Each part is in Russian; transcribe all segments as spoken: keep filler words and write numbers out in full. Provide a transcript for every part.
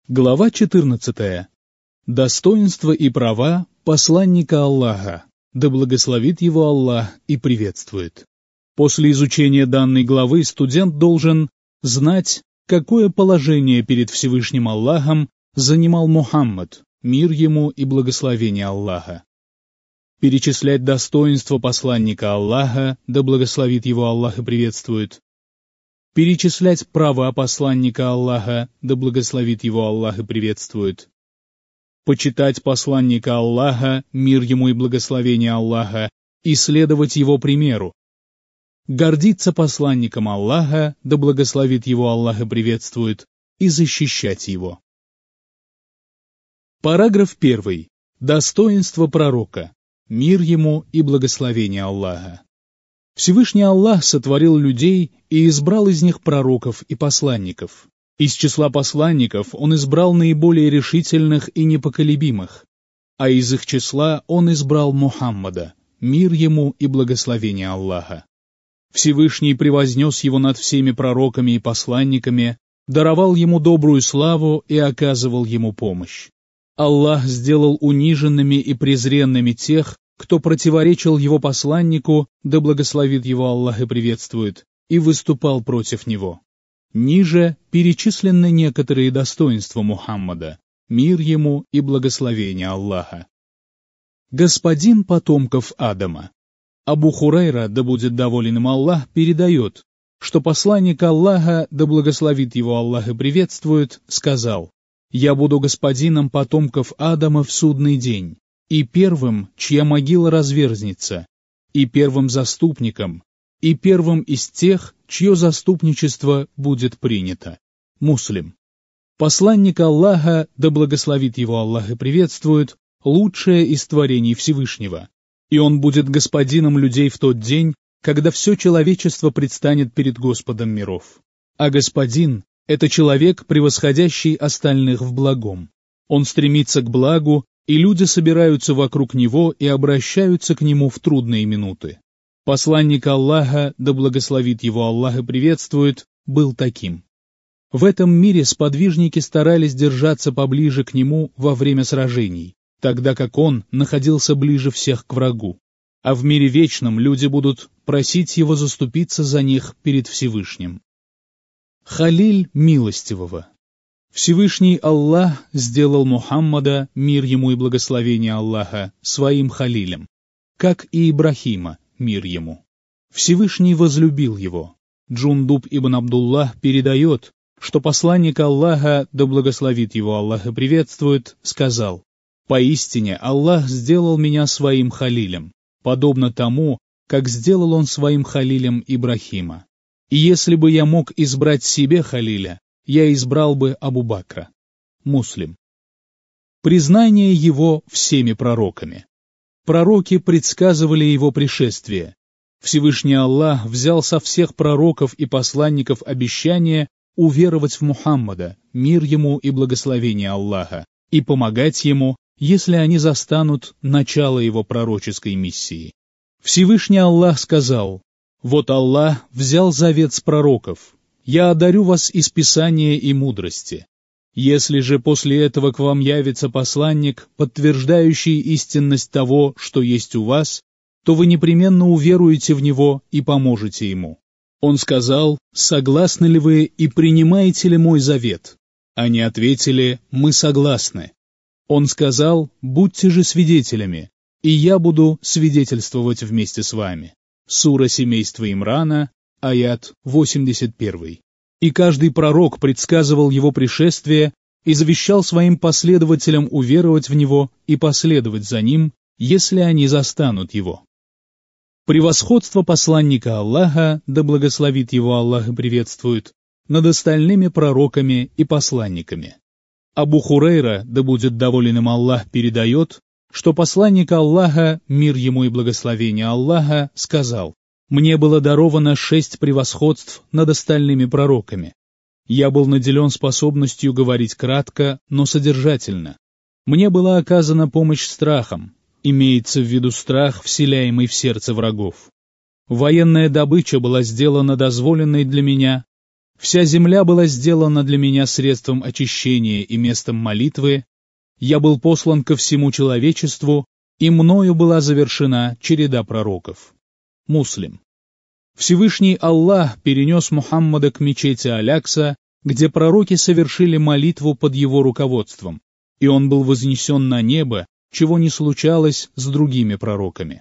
Глава четырнадцатая. Достоинства и права посланника Аллаха, да благословит его Аллах и приветствует. После изучения данной главы студент должен знать, какое положение перед Всевышним Аллахом занимал Мухаммад, мир ему и благословение Аллаха. Перечислять достоинства посланника Аллаха, да благословит его Аллах и приветствует. Перечислять права посланника Аллаха, да благословит его Аллах и приветствует. Почитать посланника Аллаха, мир ему и благословение Аллаха, и следовать его примеру. Гордиться посланником Аллаха, да благословит его Аллах и приветствует, и защищать его. Параграф первый. Достоинство пророка, мир ему и благословение Аллаха. Всевышний Аллах сотворил людей и избрал из них пророков и посланников. Из числа посланников Он избрал наиболее решительных и непоколебимых, а из их числа Он избрал Мухаммада, мир ему и благословение Аллаха. Всевышний превознес его над всеми пророками и посланниками, даровал ему добрую славу и оказывал ему помощь. Аллах сделал униженными и презренными тех, кто противоречил его посланнику, да благословит его Аллах и приветствует, и выступал против него. Ниже перечислены некоторые достоинства Мухаммада, мир ему и благословение Аллаха. Господин потомков Адама. Абу Хурайра, да будет доволен им Аллах, передает, что посланник Аллаха, да благословит его Аллах и приветствует, сказал: «Я буду господином потомков Адама в судный день, и первым, чья могила разверзнется, и первым заступником, и первым из тех, чье заступничество будет принято». Муслим. Посланник Аллаха, да благословит его Аллах и приветствует, лучшее из творений Всевышнего, и он будет господином людей в тот день, когда все человечество предстанет перед Господом миров. А господин — это человек, превосходящий остальных в благом. Он стремится к благу, и люди собираются вокруг него и обращаются к нему в трудные минуты. Посланник Аллаха, да благословит его Аллах и приветствует, был таким. В этом мире сподвижники старались держаться поближе к нему во время сражений, тогда как он находился ближе всех к врагу. А в мире вечном люди будут просить его заступиться за них перед Всевышним. Халиль милостивого. Всевышний Аллах сделал Мухаммада, мир ему и благословение Аллаха, своим халилем, как и Ибрахима, мир ему. Всевышний возлюбил его. Джундуб ибн Абдуллах передает, что посланник Аллаха, да благословит его Аллах и приветствует, сказал: «Поистине Аллах сделал меня своим халилем, подобно тому, как сделал он своим халилем Ибрахима. И если бы я мог избрать себе халиля, я избрал бы Абу Бакра». Муслим. Признание его всеми пророками. Пророки предсказывали его пришествие. Всевышний Аллах взял со всех пророков и посланников обещание уверовать в Мухаммада, мир ему и благословение Аллаха, и помогать ему, если они застанут начало его пророческой миссии. Всевышний Аллах сказал: «Вот Аллах взял завет с пророков. Я одарю вас из Писания и мудрости. Если же после этого к вам явится посланник, подтверждающий истинность того, что есть у вас, то вы непременно уверуете в него и поможете ему». Он сказал: «Согласны ли вы и принимаете ли мой завет?» Они ответили: «Мы согласны». Он сказал: «Будьте же свидетелями, и я буду свидетельствовать вместе с вами». Сура семейства Имрана, аят восемьдесят один. И каждый пророк предсказывал его пришествие и завещал своим последователям уверовать в него и последовать за ним, если они застанут его. Превосходство посланника Аллаха, да благословит его Аллах и приветствует, над остальными пророками и посланниками. Абу Хурайра, да будет доволен им Аллах, передает, что посланник Аллаха, мир ему и благословение Аллаха, сказал: «Мне было даровано шесть превосходств над остальными пророками. Я был наделен способностью говорить кратко, но содержательно. Мне была оказана помощь страхом, имеется в виду страх, вселяемый в сердце врагов. Военная добыча была сделана дозволенной для меня. Вся земля была сделана для меня средством очищения и местом молитвы, я был послан ко всему человечеству, и мною была завершена череда пророков. Муслим. Всевышний Аллах перенес Мухаммада к мечети Алякса, где пророки совершили молитву под его руководством, и он был вознесен на небо, чего не случалось с другими пророками.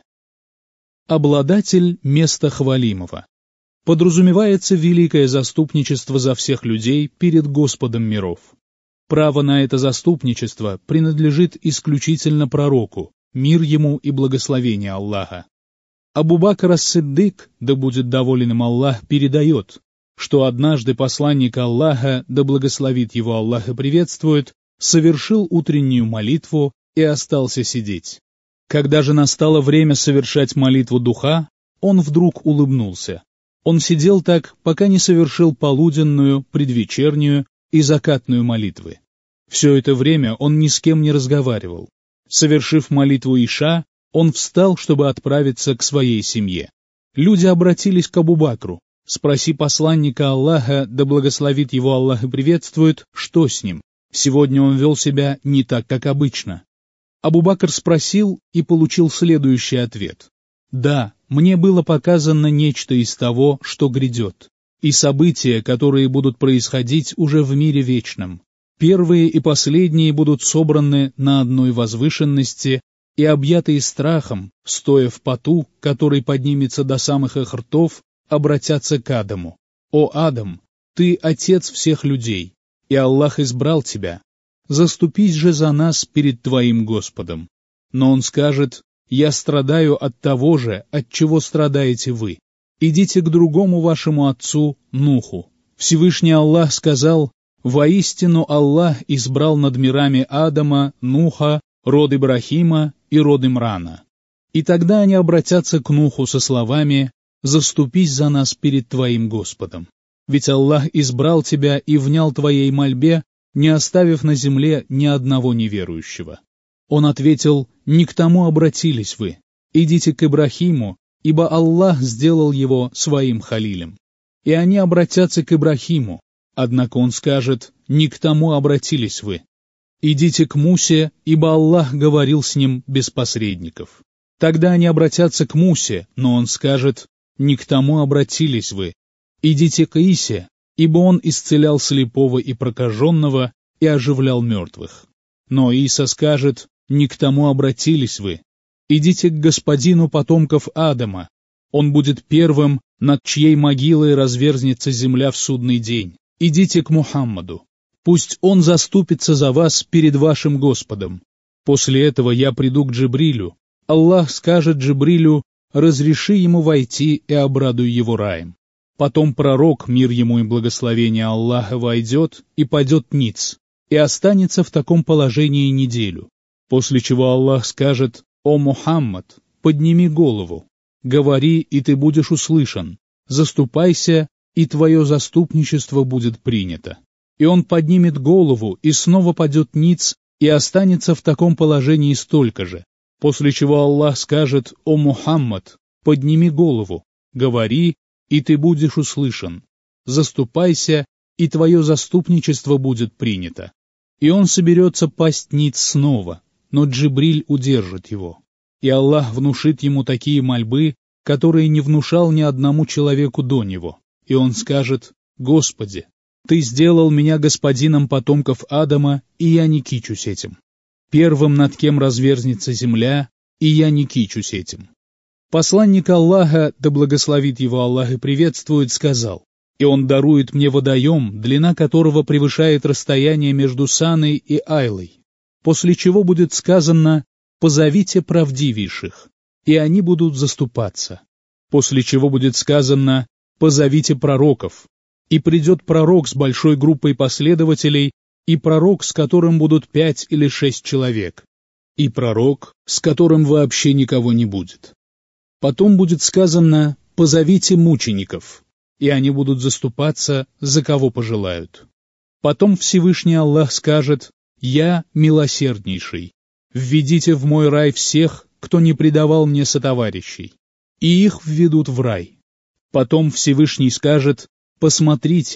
Обладатель места хвалимого. Подразумевается великое заступничество за всех людей перед Господом миров. Право на это заступничество принадлежит исключительно пророку, мир ему и благословение Аллаха. Абу Бакр ас-Сиддик, да будет доволен им Аллах, передает, что однажды посланник Аллаха, да благословит его Аллах и приветствует, совершил утреннюю молитву и остался сидеть. Когда же настало время совершать молитву духа, он вдруг улыбнулся. Он сидел так, пока не совершил полуденную, предвечернюю и закатную молитвы. Все это время он ни с кем не разговаривал. Совершив молитву Иша, он встал, чтобы отправиться к своей семье. Люди обратились к Абу Бакру: «Спроси посланника Аллаха, да благословит его Аллах и приветствует, что с ним? Сегодня он вел себя не так, как обычно». Абу Бакр спросил и получил следующий ответ: «Да, мне было показано нечто из того, что грядет, и события, которые будут происходить уже в мире вечном. Первые и последние будут собраны на одной возвышенности и, объятые страхом, стоя в поту, который поднимется до самых их ртов, обратятся к Адаму. О Адам, ты отец всех людей, и Аллах избрал тебя. Заступись же за нас перед твоим Господом». Но он скажет: «Я страдаю от того же, от чего страдаете вы. Идите к другому вашему отцу, Нуху». Всевышний Аллах сказал: «Воистину Аллах избрал над мирами Адама, Нуха, род Ибрахима и род Имрана». И тогда они обратятся к Нуху со словами: «Заступись за нас перед твоим Господом. Ведь Аллах избрал тебя и внял твоей мольбе, не оставив на земле ни одного неверующего». Он ответил: «Не к тому обратились вы. Идите к Ибрахиму, ибо Аллах сделал его своим халилем». И они обратятся к Ибрахиму, однако он скажет: «Не к тому обратились вы. Идите к Мусе, ибо Аллах говорил с ним без посредников». Тогда они обратятся к Мусе, но он скажет: «Не к тому обратились вы. Идите к Исе, ибо он исцелял слепого и прокаженного и оживлял мертвых». Но Иса скажет: «Не к тому обратились вы. Идите к господину потомков Адама. Он будет первым, над чьей могилой разверзнется земля в судный день. Идите к Мухаммаду. Пусть он заступится за вас перед вашим Господом. После этого я приду к Джибрилю. Аллах скажет Джибрилю: разреши ему войти и обрадуй его раем. Потом пророк, мир ему и благословение Аллаха, войдет и падет ниц, и останется в таком положении неделю. После чего Аллах скажет: «О Мухаммад, подними голову, говори, и ты будешь услышан, заступайся, и твое заступничество будет принято». И он поднимет голову, и снова падет ниц, и останется в таком положении столько же. После чего Аллах скажет: «О Мухаммад, подними голову, говори, и ты будешь услышан, заступайся, и твое заступничество будет принято». И он соберется пасть ниц снова, но Джибриль удержит его. И Аллах внушит ему такие мольбы, которые не внушал ни одному человеку до него. И он скажет: «Господи, ты сделал меня господином потомков Адама, и я не кичусь этим. Первым, над кем разверзнется земля, и я не кичусь этим». Посланник Аллаха, да благословит его Аллах и приветствует, сказал: «И он дарует мне водоем, длина которого превышает расстояние между Саной и Айлой». После чего будет сказано: «Позовите правдивейших, и они будут заступаться». После чего будет сказано: «Позовите пророков». И придет пророк с большой группой последователей, и пророк, с которым будут пять или шесть человек, и пророк, с которым вообще никого не будет. Потом будет сказано: «Позовите мучеников», и они будут заступаться, за кого пожелают. Потом Всевышний Аллах скажет: «Я милосерднейший. Введите в мой рай всех, кто не предавал мне сотоварищей». И их введут в рай. Потом Всевышний скажет: «Посмотрите,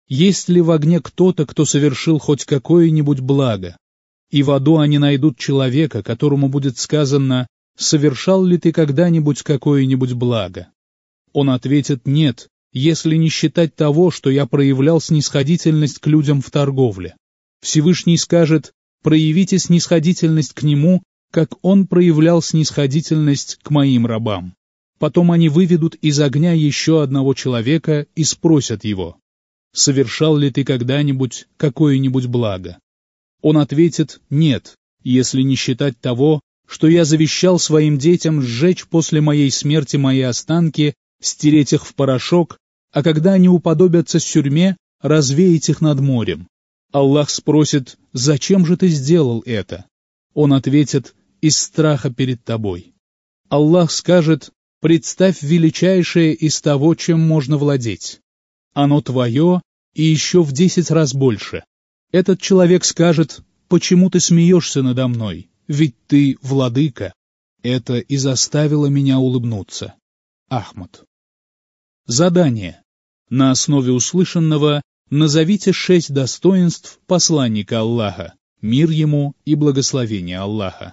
Есть ли в огне кто-то, кто совершил хоть какое-нибудь благо? И в аду они найдут человека, которому будет сказано: «Совершал ли ты когда-нибудь какое-нибудь благо?» Он ответит: «Нет, если не считать того, что я проявлял снисходительность к людям в торговле». Всевышний скажет: «Проявите снисходительность к нему, как он проявлял снисходительность к моим рабам». Потом они выведут из огня еще одного человека и спросят его: «Совершал ли ты когда-нибудь какое-нибудь благо?» Он ответит: «Нет, если не считать того, что я завещал своим детям сжечь после моей смерти мои останки, стереть их в порошок, а когда они уподобятся сюрьме, развеять их над морем». Аллах спросит: «Зачем же ты сделал это?» Он ответит: «Из страха перед тобой». Аллах скажет: «Представь величайшее из того, чем можно владеть. Оно твое и еще в десять раз больше». Этот человек скажет: «Почему ты смеешься надо мной? Ведь ты владыка». Это и заставило меня улыбнуться. Ахмад. Задание. На основе услышанного назовите шесть достоинств посланника Аллаха, мир ему и благословение Аллаха.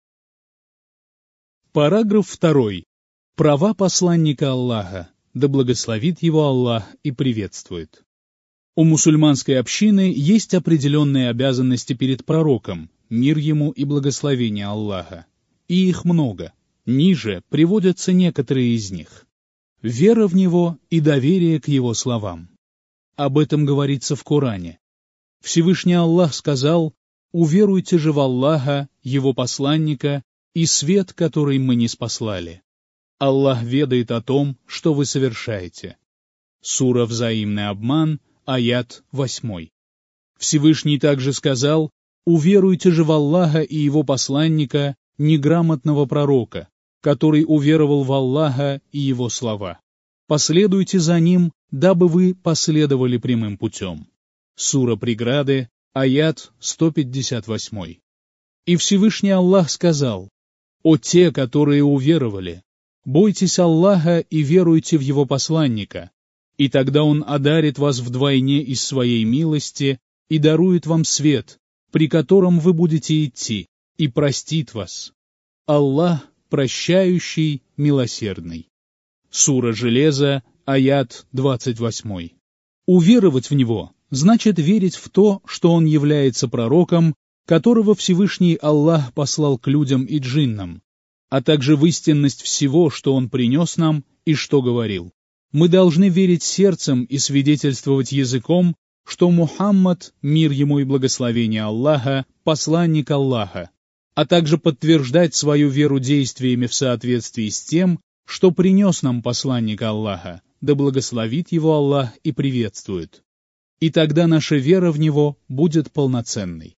Параграф второй. Права посланника Аллаха, да благословит его Аллах и приветствует. У мусульманской общины есть определенные обязанности перед пророком, мир ему и благословение Аллаха. И их много. Ниже приводятся некоторые из них. Вера в него и доверие к его словам. Об этом говорится в Коране. Всевышний Аллах сказал: «Уверуйте же в Аллаха, его посланника, и свет, который мы ниспослали. Аллах ведает о том, что вы совершаете». Сура «Взаимный обман», аят восьмой. Всевышний также сказал: «Уверуйте же в Аллаха и его посланника, неграмотного пророка, который уверовал в Аллаха и его слова. Последуйте за ним, дабы вы последовали прямым путем». Сура «Преграды», аят сто пятьдесят восемь. И Всевышний Аллах сказал: «О те, которые уверовали, бойтесь Аллаха и веруйте в его посланника, и тогда он одарит вас вдвойне из своей милости и дарует вам свет, при котором вы будете идти, и простит вас. Аллах прощающий, милосердный». Сура «Железо», аят двадцать восемь. Уверовать в него значит верить в то, что он является пророком, которого Всевышний Аллах послал к людям и джиннам, а также в истинность всего, что он принес нам и что говорил. Мы должны верить сердцем и свидетельствовать языком, что Мухаммад, мир ему и благословение Аллаха, посланник Аллаха, а также подтверждать свою веру действиями в соответствии с тем, что принес нам посланник Аллаха, да благословит его Аллах и приветствует. И тогда наша вера в него будет полноценной.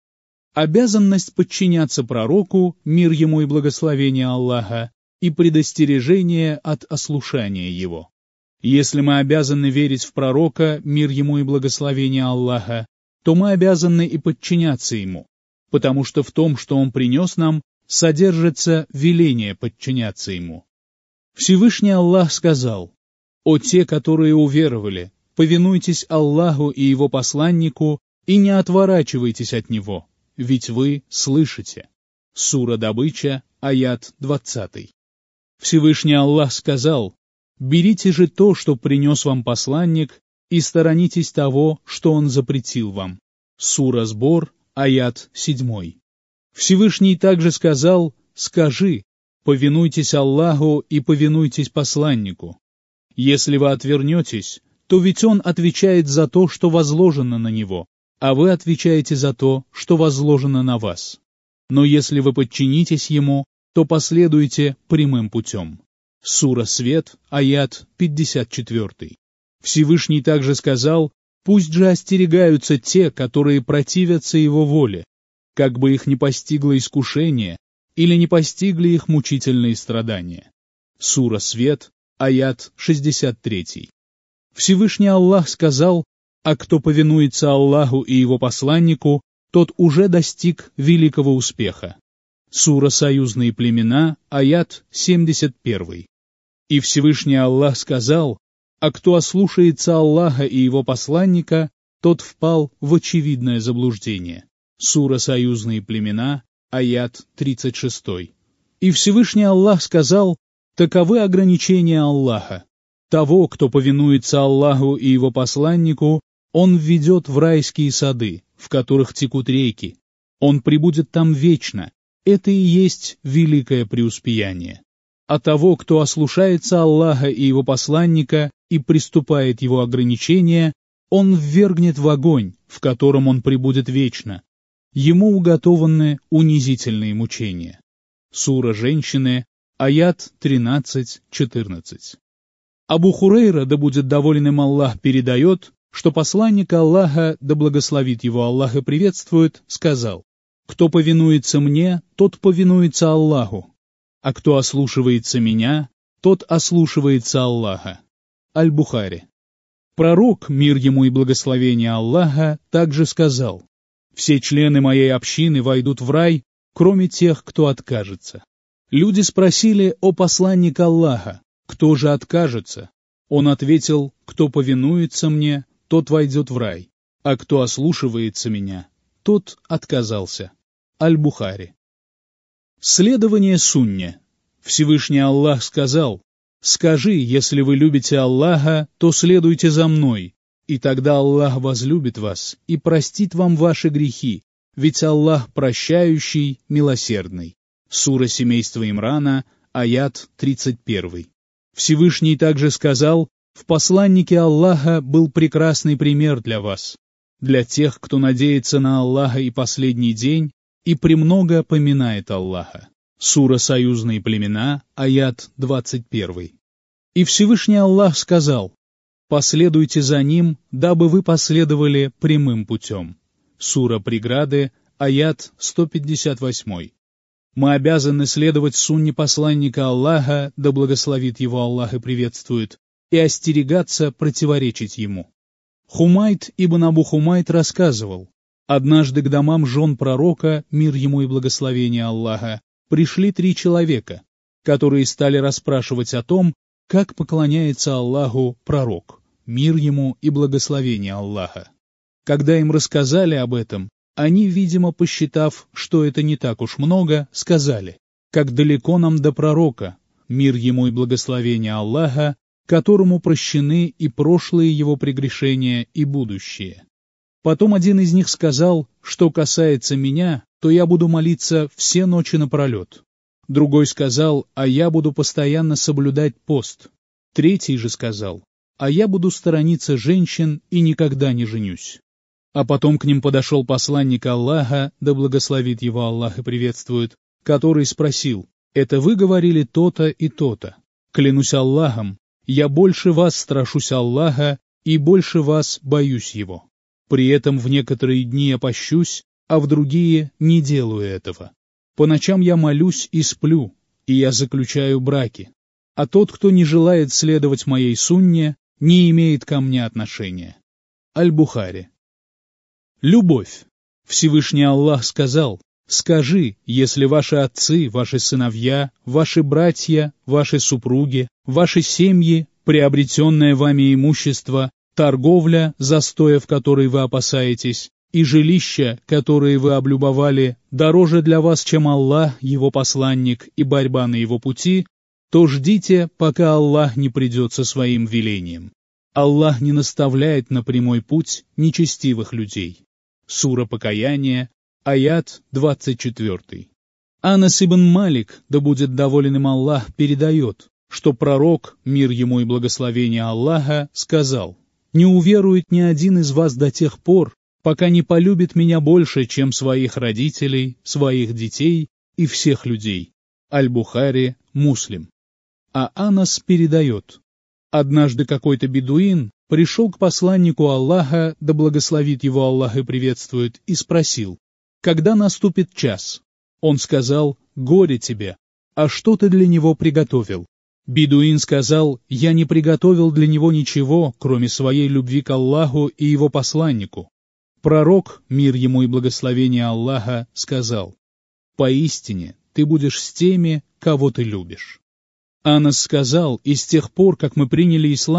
Обязанность подчиняться пророку, мир ему и благословение Аллаха, и предостережение от ослушания его. Если мы обязаны верить в пророка, мир ему и благословение Аллаха, то мы обязаны и подчиняться ему, потому что в том, что он принес нам, содержится веление подчиняться ему. Всевышний Аллах сказал: «О те, которые уверовали, повинуйтесь Аллаху и его посланнику и не отворачивайтесь от него, ведь вы слышите». Сура «Добыча», аят двадцатый. Всевышний Аллах сказал: «Берите же то, что принес вам посланник, и сторонитесь того, что он запретил вам». Сура «Сбор», аят седьмой. Всевышний также сказал: «Скажи, повинуйтесь Аллаху и повинуйтесь посланнику. Если вы отвернетесь, то ведь он отвечает за то, что возложено на него, а вы отвечаете за то, что возложено на вас. Но если вы подчинитесь ему, то последуйте прямым путем». Сура «Свет», аят пятьдесят четыре. Всевышний также сказал: «Пусть же остерегаются те, которые противятся его воле, как бы их не постигло искушение или не постигли их мучительные страдания». Сура «Свет», аят шестьдесят три. Всевышний Аллах сказал: «А кто повинуется Аллаху и его посланнику, тот уже достиг великого успеха». Сура «Союзные племена», аят семьдесят один. И Всевышний Аллах сказал: а кто ослушается Аллаха и его посланника, тот впал в очевидное заблуждение. Сура «Союзные племена», аят тридцать шесть. И Всевышний Аллах сказал: таковы ограничения Аллаха. Того, кто повинуется Аллаху и его посланнику, он введет в райские сады, в которых текут реки. Он пребудет там вечно. Это и есть великое преуспеяние. А того, кто ослушается Аллаха и его посланника и приступает его ограничения, он ввергнет в огонь, в котором он пребудет вечно. Ему уготованы унизительные мучения. Сура «Женщины», аят тринадцать-четырнадцать. Абу Хурейра, да будет доволен им Аллах, передает, что посланник Аллаха, да благословит его Аллах и приветствует, сказал: «Кто повинуется мне, тот повинуется Аллаху, а кто ослушивается меня, тот ослушивается Аллаха». Аль-Бухари. Пророк, мир ему и благословение Аллаха, также сказал: «Все члены моей общины войдут в рай, кроме тех, кто откажется». Люди спросили: «О посланник Аллаха, кто же откажется?» Он ответил: «Кто повинуется мне, тот войдет в рай, а кто ослушивается меня, тот отказался». Аль-Бухари. Следование сунне. Всевышний Аллах сказал: «Скажи, если вы любите Аллаха, то следуйте за мной, и тогда Аллах возлюбит вас и простит вам ваши грехи, ведь Аллах прощающий, милосердный». Сура семейства Имрана, аят тридцать один. Всевышний также сказал: «В посланнике Аллаха был прекрасный пример для вас, для тех, кто надеется на Аллаха и последний день и премного поминает Аллаха». Сура «Союзные племена», аят двадцать один. И Всевышний Аллах сказал: «Последуйте за ним, дабы вы последовали прямым путем». Сура «Преграды», аят сто пятьдесят восемь. Мы обязаны следовать сунне посланника Аллаха, да благословит его Аллах и приветствует, и остерегаться противоречить ему. Хумайт ибн Абу Хумайт рассказывал: однажды к домам жен пророка, мир ему и благословение Аллаха, пришли три человека, которые стали расспрашивать о том, как поклоняется Аллаху пророк, мир ему и благословение Аллаха. Когда им рассказали об этом, они, видимо, посчитав, что это не так уж много, сказали: «Как далеко нам до пророка, мир ему и благословение Аллаха, которому прощены и прошлые его прегрешения, и будущие». Потом один из них сказал: «Что касается меня, то я буду молиться все ночи напролет». Другой сказал: «А я буду постоянно соблюдать пост». Третий же сказал: «А я буду сторониться женщин и никогда не женюсь». А потом к ним подошел посланник Аллаха, да благословит его Аллах и приветствует, который спросил: «Это вы говорили то-то и то-то? Клянусь Аллахом, я больше вас страшусь Аллаха и больше вас боюсь его. При этом в некоторые дни я пощусь, а в другие не делаю этого. По ночам я молюсь и сплю, и я заключаю браки. А тот, кто не желает следовать моей сунне, не имеет ко мне отношения». Аль-Бухари. Любовь. Всевышний Аллах сказал: «Скажи, если ваши отцы, ваши сыновья, ваши братья, ваши супруги, ваши семьи, приобретенное вами имущество, торговля, застоя в которой вы опасаетесь, и жилища, которые вы облюбовали, дороже для вас, чем Аллах, его посланник и борьба на его пути, то ждите, пока Аллах не придет со своим велением. Аллах не наставляет на прямой путь нечестивых людей». Сура Покаяние, аят двадцать четыре. Анас ибн Малик, да будет доволен им Аллах, передает, что пророк, мир ему и благословение Аллаха, сказал: «Не уверует ни один из вас до тех пор, пока не полюбит меня больше, чем своих родителей, своих детей и всех людей». Аль-Бухари, Муслим. А Анас передает: однажды какой-то бедуин пришел к посланнику Аллаха, да благословит его Аллах и приветствует, и спросил: «Когда наступит час?» Он сказал: «Горе тебе! А что ты для него приготовил?» Бедуин сказал: «Я не приготовил для него ничего, кроме своей любви к Аллаху и его посланнику». Пророк, мир ему и благословение Аллаха, сказал: «Поистине ты будешь с теми, кого ты любишь». Анас сказал: «И с тех пор, как мы приняли ислам,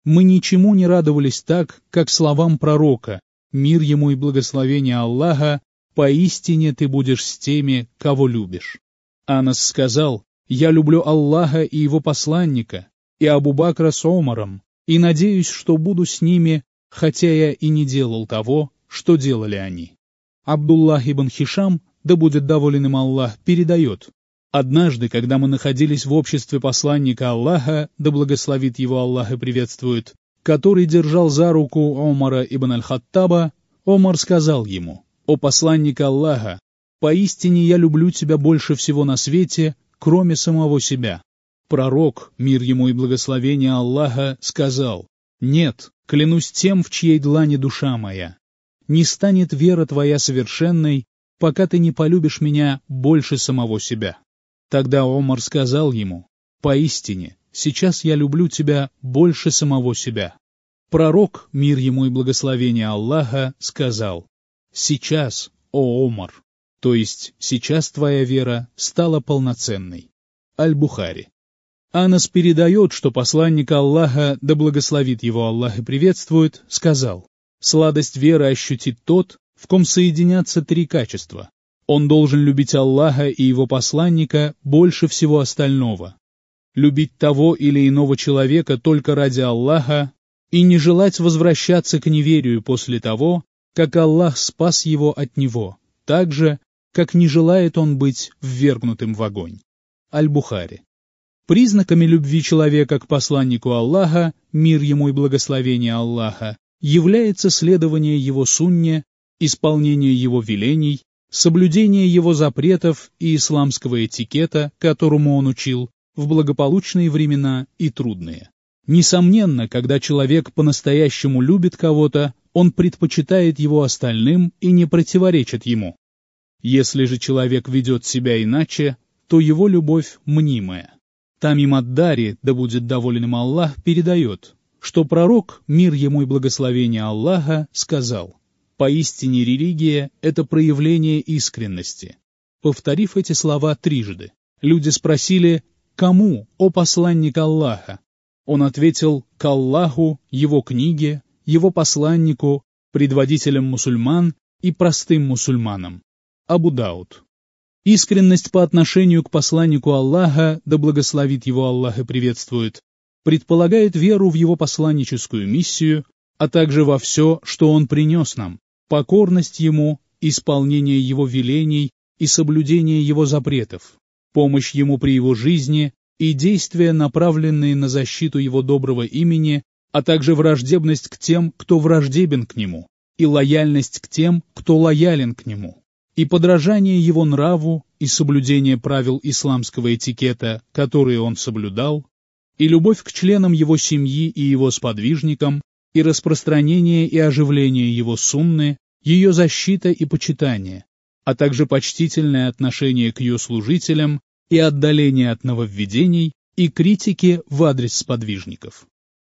мы ничему не радовались так, как словам пророка, мир ему и благословение Аллаха, поистине ты будешь с теми, кого любишь. Анас сказал: я люблю Аллаха и его посланника, и Абу Бакра с Омаром, и надеюсь, что буду с ними, хотя я и не делал того, что делали они. Абдуллах ибн Хишам, да будет доволен им Аллах, передает: однажды, когда мы находились в обществе посланника Аллаха, да благословит его Аллах и приветствует, который держал за руку Омара ибн аль-Хаттаба, Омар сказал ему: «О посланник Аллаха, поистине я люблю тебя больше всего на свете, кроме самого себя». Пророк, мир ему и благословение Аллаха, сказал: «Нет, клянусь тем, в чьей длани душа моя. Не станет вера твоя совершенной, пока ты не полюбишь меня больше самого себя». Тогда Омар сказал ему: «Поистине, сейчас я люблю тебя больше самого себя». Пророк, мир ему и благословение Аллаха, сказал: «Сейчас, о Омар, то есть сейчас твоя вера стала полноценной». Аль-Бухари. Анас передает, что посланник Аллаха, да благословит его Аллах и приветствует, сказал: «Сладость веры ощутит тот, в ком соединятся три качества. Он должен любить Аллаха и его посланника больше всего остального, любить того или иного человека только ради Аллаха и не желать возвращаться к неверию после того, как Аллах спас его от него, так же, как не желает он быть ввергнутым в огонь». Аль-Бухари. Признаками любви человека к посланнику Аллаха, мир ему и благословение Аллаха, является следование его сунне, исполнение его велений, соблюдение его запретов и исламского этикета, которому он учил, в благополучные времена и трудные. Несомненно, когда человек по-настоящему любит кого-то, он предпочитает его остальным и не противоречит ему. Если же человек ведет себя иначе, то его любовь мнимая. Тамим ад-Дари, да будет доволен им Аллах, передает, что пророк, мир ему и благословение Аллаха, сказал: «Поистине религия — это проявление искренности». Повторив эти слова трижды, люди спросили: «Кому, о посланник Аллаха?» Он ответил: «К Аллаху, его книге, его посланнику, предводителям мусульман и простым мусульманам». Абу Дауд. Искренность по отношению к посланнику Аллаха, да благословит его Аллах и приветствует, предполагает веру в его посланническую миссию, а также во все, что он принес нам, покорность ему, исполнение его велений и соблюдение его запретов, помощь ему при его жизни и действия, направленные на защиту его доброго имени, а также враждебность к тем, кто враждебен к нему, и лояльность к тем, кто лоялен к нему, и подражание его нраву, и соблюдение правил исламского этикета, которые он соблюдал, и любовь к членам его семьи и его сподвижникам, и распространение и оживление его сунны, ее защита и почитание, а также почтительное отношение к ее служителям и отдаление от нововведений и критики в адрес сподвижников.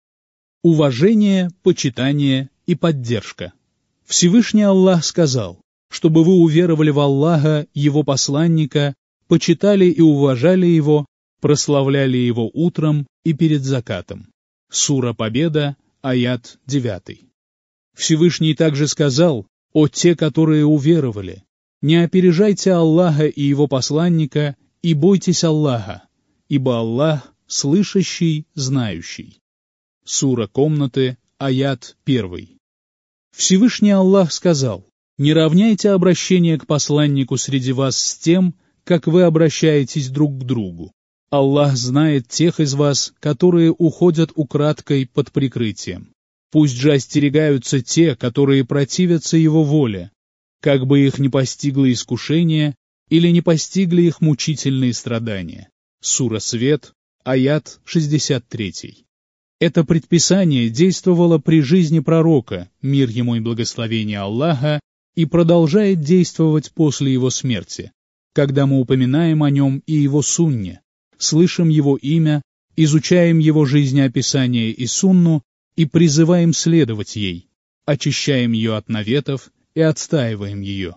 Уважение, почитание и поддержка. Всевышний Аллах сказал, чтобы вы уверовали в Аллаха, его посланника, почитали и уважали его, прославляли его утром и перед закатом. Сура Победа, аят девятый. Всевышний также сказал: «О те, которые уверовали, не опережайте Аллаха и его посланника, и бойтесь Аллаха, ибо Аллах слышащий, знающий». Сура Комнаты, аят первый. Всевышний Аллах сказал: «Не равняйте обращение к посланнику среди вас с тем, как вы обращаетесь друг к другу. Аллах знает тех из вас, которые уходят украдкой под прикрытием. Пусть же остерегаются те, которые противятся его воле, как бы их не постигло искушение или не постигли их мучительные страдания». Сура Свет, аят шестьдесят три. Это предписание действовало при жизни пророка, мир ему и благословение Аллаха, и продолжает действовать после его смерти, когда мы упоминаем о нем и его сунне, слышим его имя, изучаем его жизнеописание и сунну и призываем следовать ей, очищаем ее от наветов и отстаиваем ее.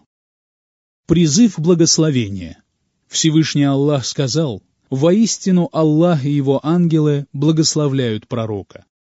Призыв благословения. Всевышний Аллах сказал: «Воистину Аллах и его ангелы благословляют пророка.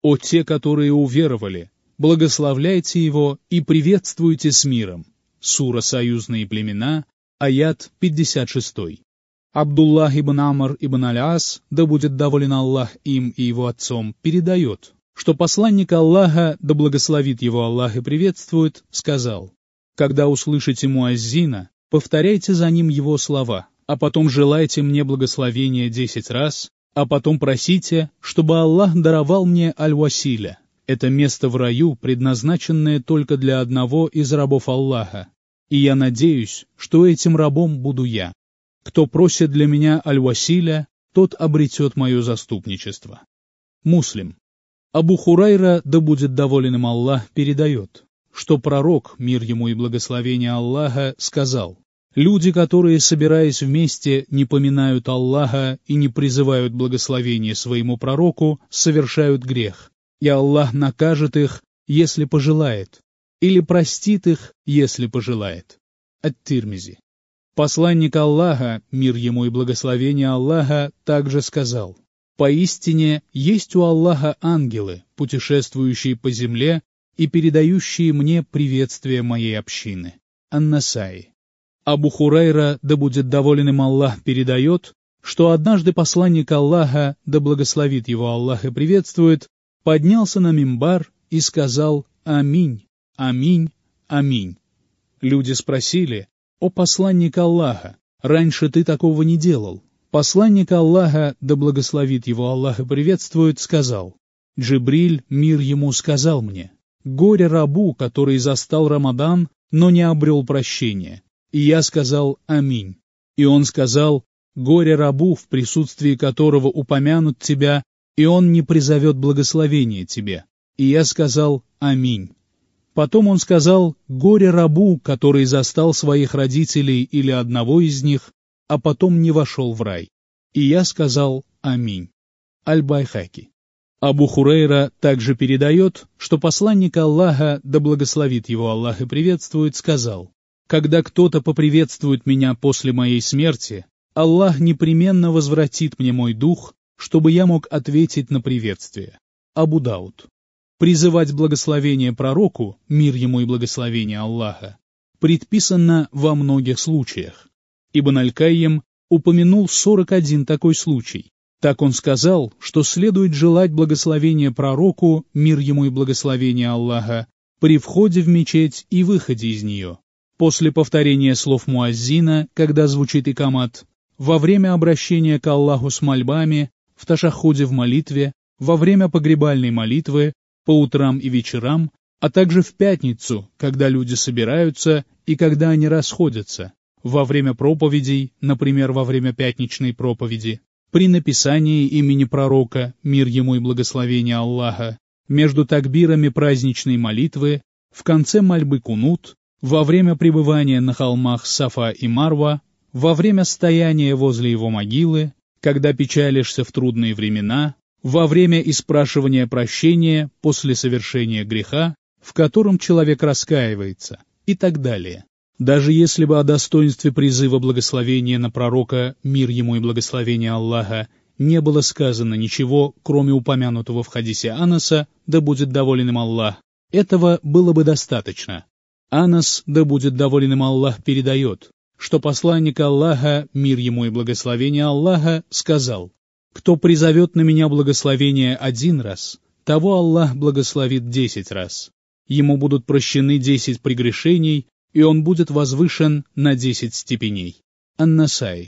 «О те, которые уверовали, благословляйте его и приветствуйте с миром». Сура «Союзные племена», аят пятьдесят шесть. Абдуллах ибн Амр ибн Аль-Ас, да будет доволен Аллах им и его отцом, передает, что посланник Аллаха, да благословит его Аллах и приветствует, сказал: «Когда услышите муаззина, повторяйте за ним его слова, а потом желайте мне благословения десять раз, а потом просите, чтобы Аллах даровал мне аль-Василя». Это место в раю, предназначенное только для одного из рабов Аллаха, и я надеюсь, что этим рабом буду я. Кто просит для меня аль-Василя, тот обретет мое заступничество. Муслим. Абу Хурайра, да будет доволен им Аллах, передает, что пророк, мир ему и благословение Аллаха, сказал: «Люди, которые, собираясь вместе, не поминают Аллаха и не призывают благословения своему пророку, совершают грех, и Аллах накажет их, если пожелает, или простит их, если пожелает». Ат-Тирмизи. Посланник Аллаха, мир ему и благословение Аллаха, также сказал: «Поистине есть у Аллаха ангелы, путешествующие по земле и передающие мне приветствие моей общины». Ан-Насаи. Абу Хурайра, да будет доволен им Аллах, передает, что однажды посланник Аллаха, да благословит его Аллах и приветствует, поднялся на мимбар и сказал: «Аминь, аминь, аминь». Люди спросили: «О посланник Аллаха, раньше ты такого не делал». Посланник Аллаха, да благословит его Аллах и приветствует, сказал: «Джибриль, мир ему, сказал мне: горе рабу, который застал Рамадан, но не обрел прощения». И я сказал: «Аминь». И он сказал: «Горе рабу, в присутствии которого упомянут тебя, и он не призовет благословения тебе». И я сказал: «Аминь». Потом он сказал: «Горе рабу, который застал своих родителей или одного из них, а потом не вошел в рай». И я сказал: «Аминь». Аль-Байхаки. Абу Хурейра также передает, что посланник Аллаха, да благословит его Аллах и приветствует, сказал: «Когда кто-то поприветствует меня после моей смерти, Аллах непременно возвратит мне мой дух, чтобы я мог ответить на приветствие». Абу Дауд. Призывать благословение пророку, мир ему и благословение Аллаха, предписано во многих случаях. Ибн Аль-Кайим упомянул сорок один такой случай. Так он сказал, что следует желать благословения пророку, мир ему и благословение Аллаха, при входе в мечеть и выходе из нее, после повторения слов муаззина, когда звучит икамат, во время обращения к Аллаху с мольбами, в ташаххуде в молитве, во время погребальной молитвы, по утрам и вечерам, а также в пятницу, когда люди собираются и когда они расходятся, во время проповедей, например, во время пятничной проповеди, при написании имени пророка, мир ему и благословение Аллаха, между такбирами праздничной молитвы, в конце мольбы кунут, во время пребывания на холмах Сафа и Марва, во время стояния возле его могилы, когда печалишься в трудные времена, во время испрашивания прощения после совершения греха, в котором человек раскаивается, и так далее. Даже если бы о достоинстве призыва благословения на пророка, мир ему и благословение Аллаха, не было сказано ничего, кроме упомянутого в хадисе Анаса, да будет доволен им Аллах, этого было бы достаточно. Анас, да будет доволен им Аллах, передает, что посланник Аллаха, мир ему и благословение Аллаха, сказал: «Кто призовет на меня благословение один раз, того Аллах благословит десять раз. Ему будут прощены десять прегрешений, и он будет возвышен на десять степеней». Ан-Насаи.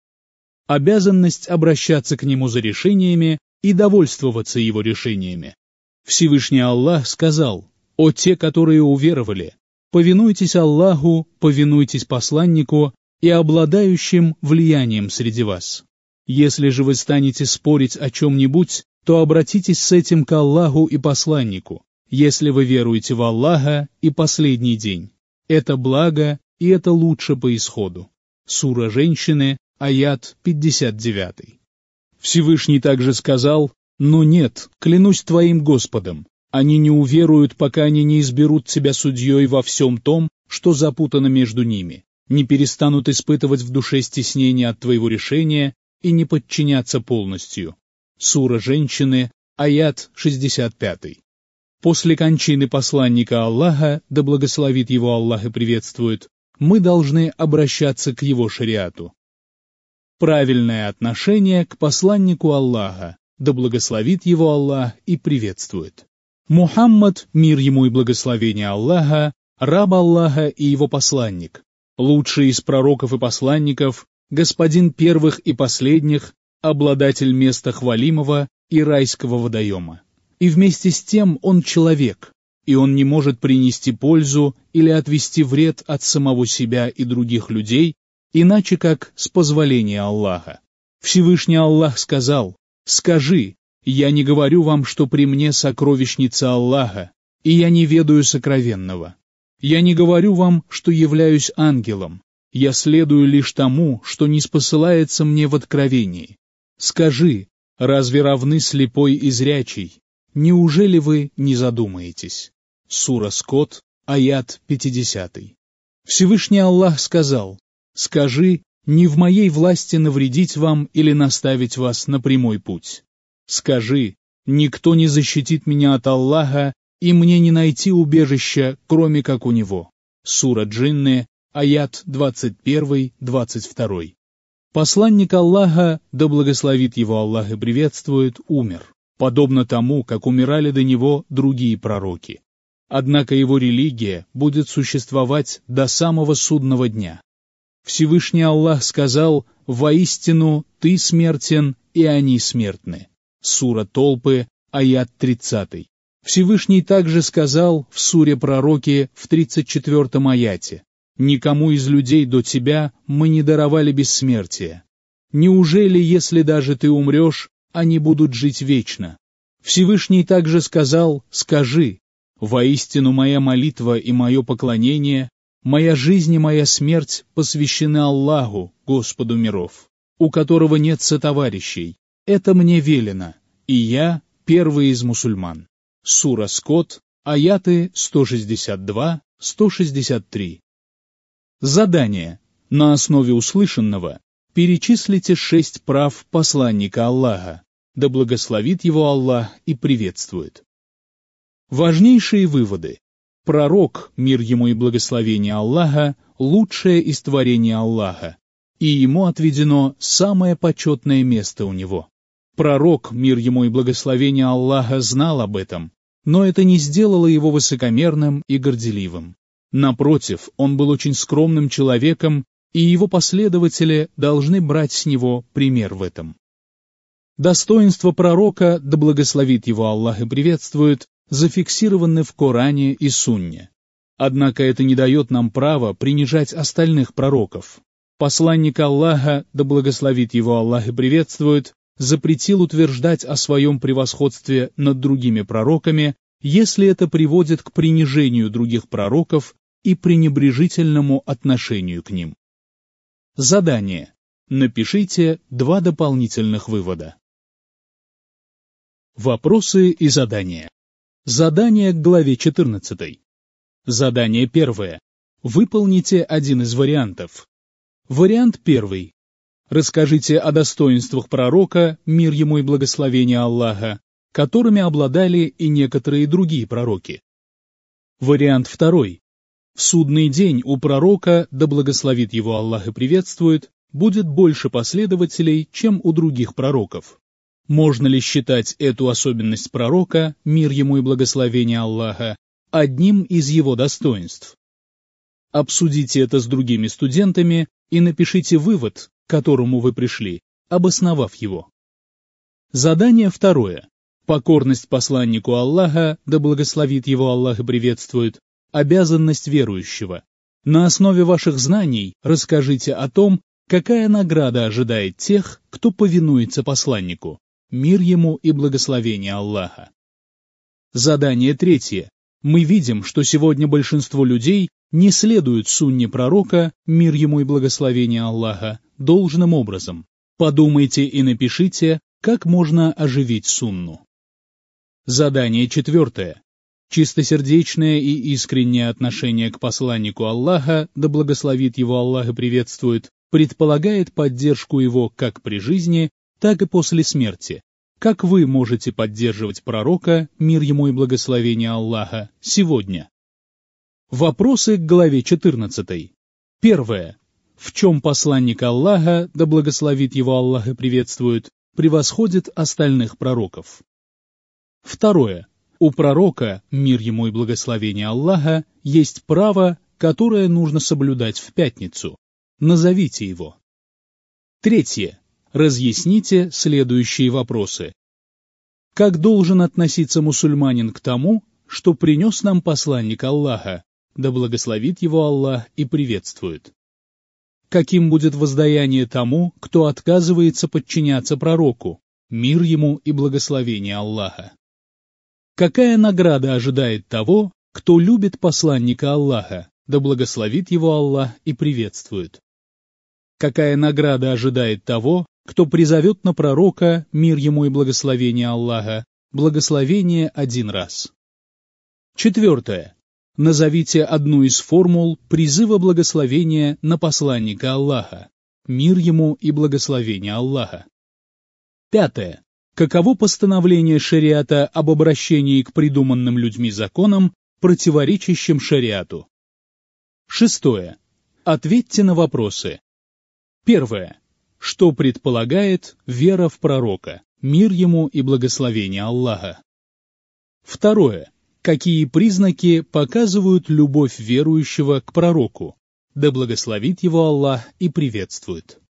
Обязанность обращаться к нему за решениями и довольствоваться его решениями. Всевышний Аллах сказал: «О те, которые уверовали, повинуйтесь Аллаху, повинуйтесь посланнику и обладающим влиянием среди вас. Если же вы станете спорить о чем-нибудь, то обратитесь с этим к Аллаху и посланнику, если вы веруете в Аллаха и последний день. Это благо, и это лучше по исходу». Сура «Женщины», аят пятьдесят девять. Всевышний также сказал: «Но нет, клянусь твоим Господом, они не уверуют, пока они не изберут тебя судьей во всем том, что запутано между ними, не перестанут испытывать в душе стеснение от твоего решения и не подчиняться полностью». Сура «Женщины», аят шестьдесят пять. После кончины посланника Аллаха, да благословит его Аллах и приветствует, мы должны обращаться к его шариату. Правильное отношение к посланнику Аллаха, да благословит его Аллах и приветствует. Мухаммад, мир ему и благословение Аллаха, раб Аллаха и его посланник, лучший из пророков и посланников, господин первых и последних, обладатель места хвалимого и райского водоема. И вместе с тем он человек, и он не может принести пользу или отвести вред от самого себя и других людей, иначе как с позволения Аллаха. Всевышний Аллах сказал: «Скажи, я не говорю вам, что при мне сокровищница Аллаха, и я не ведаю сокровенного. Я не говорю вам, что являюсь ангелом, я следую лишь тому, что ниспосылается мне в откровении. Скажи, разве равны слепой и зрячий? Неужели вы не задумаетесь?» Сура Скот, аят пятидесятый. Всевышний Аллах сказал: «Скажи, не в моей власти навредить вам или наставить вас на прямой путь. Скажи, никто не защитит меня от Аллаха, и мне не найти убежища, кроме как у Него». Сура Джинны, аят двадцать один — двадцать два. Посланник Аллаха, да благословит его Аллах и приветствует, умер, подобно тому, как умирали до него другие пророки. Однако его религия будет существовать до самого судного дня. Всевышний Аллах сказал: «Воистину, ты смертен, и они смертны». Сура Толпы, аят тридцатый. Всевышний также сказал в суре Пророки в тридцать четвёртом аяте: «Никому из людей до тебя мы не даровали бессмертия. Неужели, если даже ты умрешь, они будут жить вечно?» Всевышний также сказал: «Скажи, воистину моя молитва и мое поклонение, моя жизнь и моя смерть посвящены Аллаху, Господу миров, у которого нет сотоварищей. Это мне велено, и я первый из мусульман». Сура Скот, аяты сто шестьдесят два — сто шестьдесят три. Задание. На основе услышанного перечислите шесть прав посланника Аллаха, да благословит его Аллах и приветствует. Важнейшие выводы. Пророк, мир ему и благословение Аллаха, лучшее из творения Аллаха, и ему отведено самое почетное место у него. Пророк, мир ему и благословение Аллаха, знал об этом, но это не сделало его высокомерным и горделивым. Напротив, он был очень скромным человеком, и его последователи должны брать с него пример в этом. Достоинства пророка, да благословит его Аллах и приветствует, зафиксированы в Коране и Сунне. Однако это не дает нам права принижать остальных пророков. Посланник Аллаха, да благословит его Аллах и приветствует, запретил утверждать о своем превосходстве над другими пророками, если это приводит к принижению других пророков и пренебрежительному отношению к ним. Задание. Напишите два дополнительных вывода. Вопросы и задания. Задание к главе четырнадцатой. Задание первое. Выполните один из вариантов. Вариант первый. Расскажите о достоинствах пророка, мир ему и благословение Аллаха, которыми обладали и некоторые другие пророки. Вариант второй. В судный день у пророка, да благословит его Аллах и приветствует, будет больше последователей, чем у других пророков. Можно ли считать эту особенность пророка, мир ему и благословение Аллаха, одним из его достоинств? Обсудите это с другими студентами и напишите вывод, к которому вы пришли, обосновав его. Задание второе. Покорность посланнику Аллаха, да благословит его Аллах и приветствует, обязанность верующего. На основе ваших знаний расскажите о том, какая награда ожидает тех, кто повинуется посланнику, мир ему и благословение Аллаха. Задание третье. Мы видим, что сегодня большинство людей не следуют сунне пророка, мир ему и благословение Аллаха, должным образом. Подумайте и напишите, как можно оживить сунну. Задание четвертое. Чистосердечное и искреннее отношение к посланнику Аллаха, да благословит его Аллах и приветствует, предполагает поддержку его как при жизни, так и после смерти, Как вы можете поддерживать пророка, мир ему и благословение Аллаха, сегодня? Вопросы к главе четырнадцатой. Первое. В чем посланник Аллаха, да благословит его Аллах и приветствует, превосходит остальных пророков? Второе. У пророка, мир ему и благословение Аллаха, есть право, которое нужно соблюдать в пятницу. Назовите его. Третье. Разъясните следующие вопросы. Как должен относиться мусульманин к тому, что принес нам посланник Аллаха, да благословит его Аллах и приветствует? Каким будет воздаяние тому, кто отказывается подчиняться пророку, мир ему и благословение Аллаха? Какая награда ожидает того, кто любит посланника Аллаха, да благословит его Аллах и приветствует? Какая награда ожидает того, кто призовет на пророка, мир ему и благословение Аллаха, благословение один раз? Четвертое. Назовите одну из формул призыва благословения на посланника Аллаха, мир ему и благословение Аллаха. Пятое. Каково постановление шариата об обращении к придуманным людьми законам, противоречащим шариату? Шестое. Ответьте на вопросы. Первое. Что предполагает вера в пророка, мир ему и благословение Аллаха? Второе. Какие признаки показывают любовь верующего к пророку, да благословит его Аллах и приветствует?